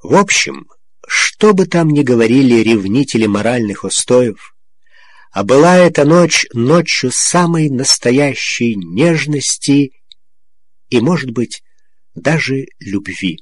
В общем, что бы там ни говорили ревнители моральных устоев, а была эта ночь ночью самой настоящей нежности и, может быть, даже любви.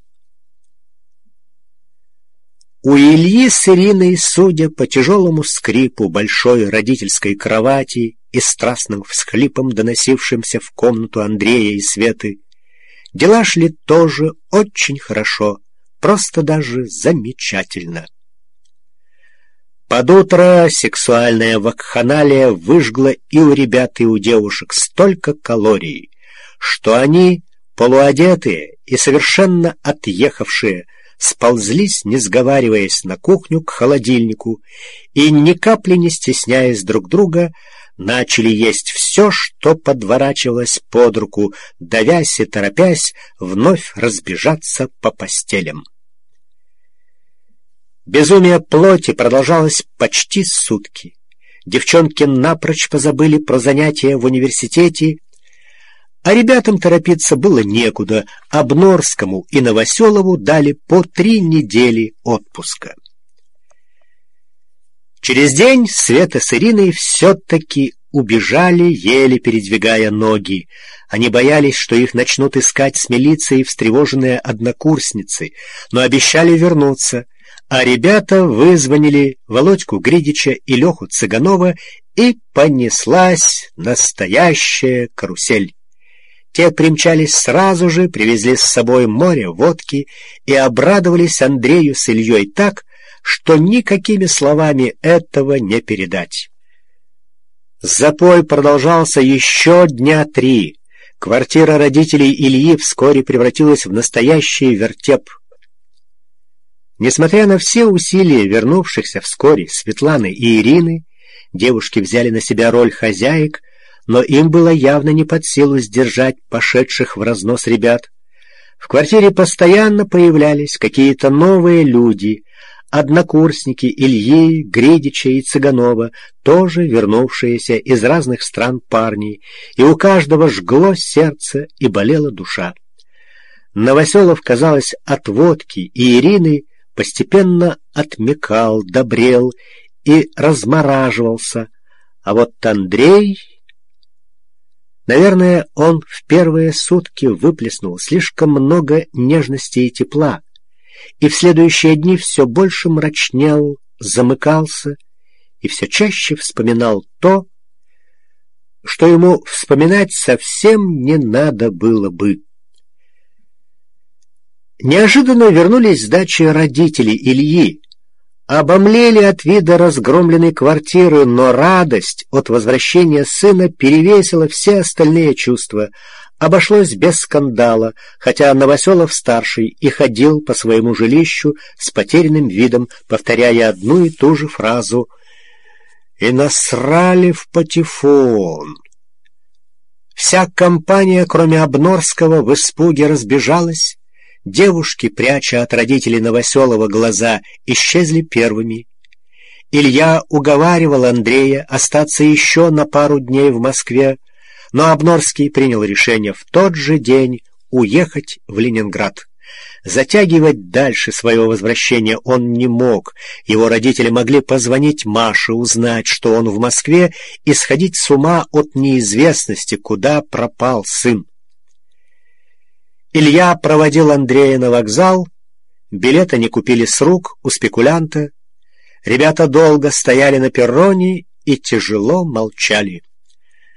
У Ильи с Ириной, судя по тяжелому скрипу большой родительской кровати и страстным всхлипом, доносившимся в комнату Андрея и Светы, дела шли тоже очень хорошо, просто даже замечательно. Под утро сексуальная вакханалия выжгла и у ребят, и у девушек столько калорий, что они, полуодетые и совершенно отъехавшие, сползлись, не сговариваясь, на кухню к холодильнику и, ни капли не стесняясь друг друга, начали есть все, что подворачивалось под руку, давясь и торопясь вновь разбежаться по постелям. Безумие плоти продолжалось почти сутки. Девчонки напрочь позабыли про занятия в университете, а ребятам торопиться было некуда. Обнорскому и Новоселову дали по 3 недели отпуска. Через день Света с Ириной все-таки убежали, еле передвигая ноги. Они боялись, что их начнут искать с милицией встревоженные однокурсницы, но обещали вернуться, а ребята вызвонили Володьку Гридича и Леху Цыганова, и понеслась настоящая карусель. Те примчались сразу же, привезли с собой море водки и обрадовались Андрею с Ильей так, что никакими словами этого не передать. Запой продолжался еще 3 дня. Квартира родителей Ильи вскоре превратилась в настоящий вертеп. Несмотря на все усилия вернувшихся вскоре Светланы и Ирины, девушки взяли на себя роль хозяек, но им было явно не под силу сдержать пошедших в разнос ребят. В квартире постоянно появлялись какие-то новые люди, однокурсники Ильи, Гридича и Цыганова, тоже вернувшиеся из разных стран парни, и у каждого жгло сердце и болела душа. Новоселов, казалось, от водки и Ирины постепенно отмекал, добрел и размораживался, а вот Андрей... Наверное, он в первые сутки выплеснул слишком много нежности и тепла, и в следующие дни все больше мрачнел, замыкался и все чаще вспоминал то, что ему вспоминать совсем не надо было бы. Неожиданно вернулись с дачи родители Ильи, обомлели от вида разгромленной квартиры, но радость от возвращения сына перевесила все остальные чувства. Обошлось без скандала, хотя Новоселов-старший и ходил по своему жилищу с потерянным видом, повторяя одну и ту же фразу «И насрали в патефон». Вся компания, кроме Обнорского, в испуге разбежалась. Девушки, пряча от родителей Новоселова глаза, исчезли первыми. Илья уговаривал Андрея остаться еще на пару дней в Москве, но Обнорский принял решение в тот же день уехать в Ленинград. Затягивать дальше свое возвращение он не мог. Его родители могли позвонить Маше, узнать, что он в Москве, и сходить с ума от неизвестности, куда пропал сын. Илья проводил Андрея на вокзал, билеты не купили с рук у спекулянта. Ребята долго стояли на перроне и тяжело молчали.